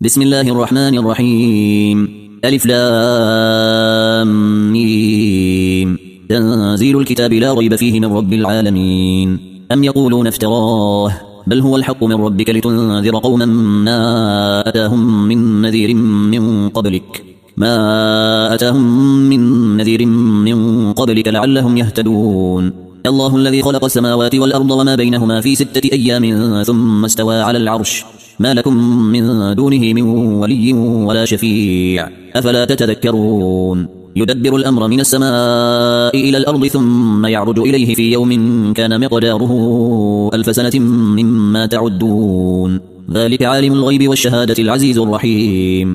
بسم الله الرحمن الرحيم. ألف لام ميم. تنزيل الكتاب لا ريب فيه من رب العالمين. أم يقولون افتراه بل هو الحق من ربك لتنذر قوما ما أتاهم من نذير من قبلك لعلهم يهتدون. الله الذي خلق السماوات والأرض وما بينهما في 6 أيام ثم استوى على العرش ما لكم من دونه من ولي ولا شفيع أفلا تتذكرون. يدبر الأمر من السماء إلى الأرض ثم يعرج إليه في يوم كان مقداره 1000 سنة مما تعدون. ذلك عالم الغيب والشهادة العزيز الرحيم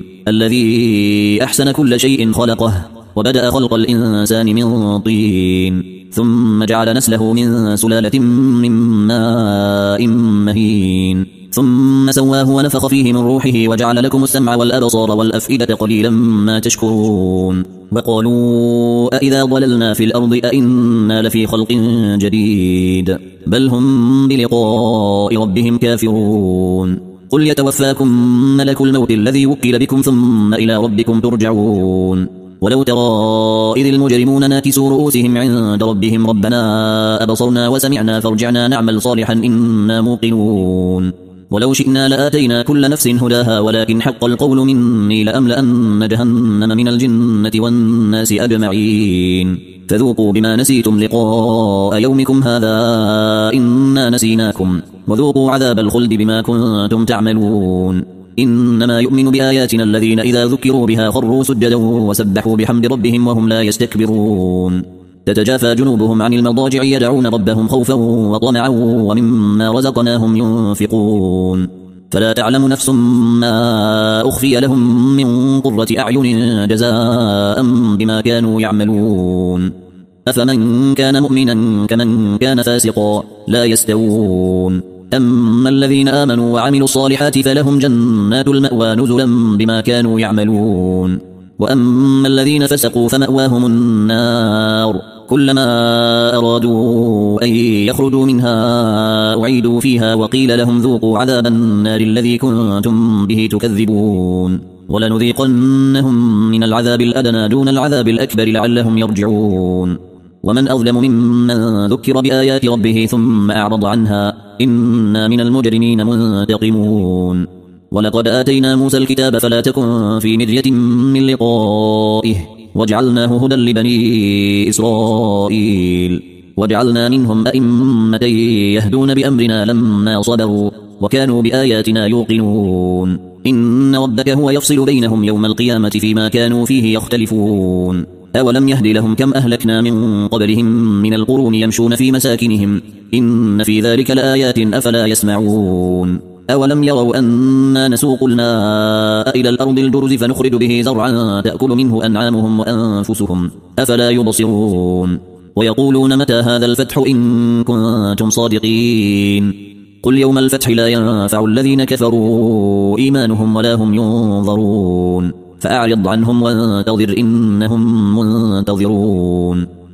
الذي أحسن كل شيء خلقه وبدأ خلق الإنسان من طين ثم جعل نسله من سلالة من ماء مهين ثم سواه ونفخ فيه من روحه وجعل لكم السمع والأبصار والأفئدة قليلا ما تشكرون. وقالوا أإذا ضللنا في الأرض أإنا لفي خلق جديد بل هم بلقاء ربهم كافرون. قل يتوفاكم ملك الموت الذي وكل بكم ثم إلى ربكم ترجعون. ولو ترى إذ المجرمون ناكسوا رؤوسهم عند ربهم ربنا أبصرنا وسمعنا فارجعنا نعمل صالحا إنا موقنون. ولو شئنا لآتينا كل نفس هداها ولكن حق القول مني لأملأن جهنم من الجنة والناس أجمعين. فذوقوا بما نسيتم لقاء يومكم هذا إنا نسيناكم وذوقوا عذاب الخلد بما كنتم تعملون. إنما يؤمن بآياتنا الذين إذا ذكروا بها خروا سجدا وسبحوا بحمد ربهم وهم لا يستكبرون. تتجافى جنوبهم عن المضاجع يدعون ربهم خوفا وطمعا ومما رزقناهم ينفقون. فلا تعلم نفس ما أخفي لهم من قرة أعين جزاء بما كانوا يعملون. أفمن كان مؤمنا كمن كان فاسقا لا يستوون. أما الذين آمنوا وعملوا الصالحات فلهم جنات المأوى نزلا بما كانوا يعملون. وأما الذين فسقوا فمأواهم النار كلما أرادوا أن يخرجوا منها أعيدوا فيها وقيل لهم ذوقوا عذاب النار الذي كنتم به تكذبون. ولنذيقنهم من العذاب الأدنى دون العذاب الأكبر لعلهم يرجعون. ومن أظلم ممن ذكر بآيات ربه ثم أعرض عنها إنا من المجرمين منتقمون. ولقد آتينا موسى الكتاب فلا تكن في مرية من لقائه وجعلناه هدى لبني إسرائيل وجعلنا منهم أئمة يهدون بأمرنا لما صبروا وكانوا بآياتنا يوقنون. إن ربك هو يفصل بينهم يوم القيامة فيما كانوا فيه يختلفون. أولم يهد لهم كم أهلكنا من قبلهم من القرون يمشون في مساكنهم إن في ذلك لآيات أفلا يسمعون. أولم يروا أنا نسوق الماء إلى الأرض الجرز فنخرج به زرعا تأكل منه أنعامهم وأنفسهم أفلا يبصرون. ويقولون متى هذا الفتح إن كنتم صادقين. قل يوم الفتح لا ينفع الذين كفروا إيمانهم ولا هم ينظرون. فأعرض عنهم وانتظر إنهم منتظرون.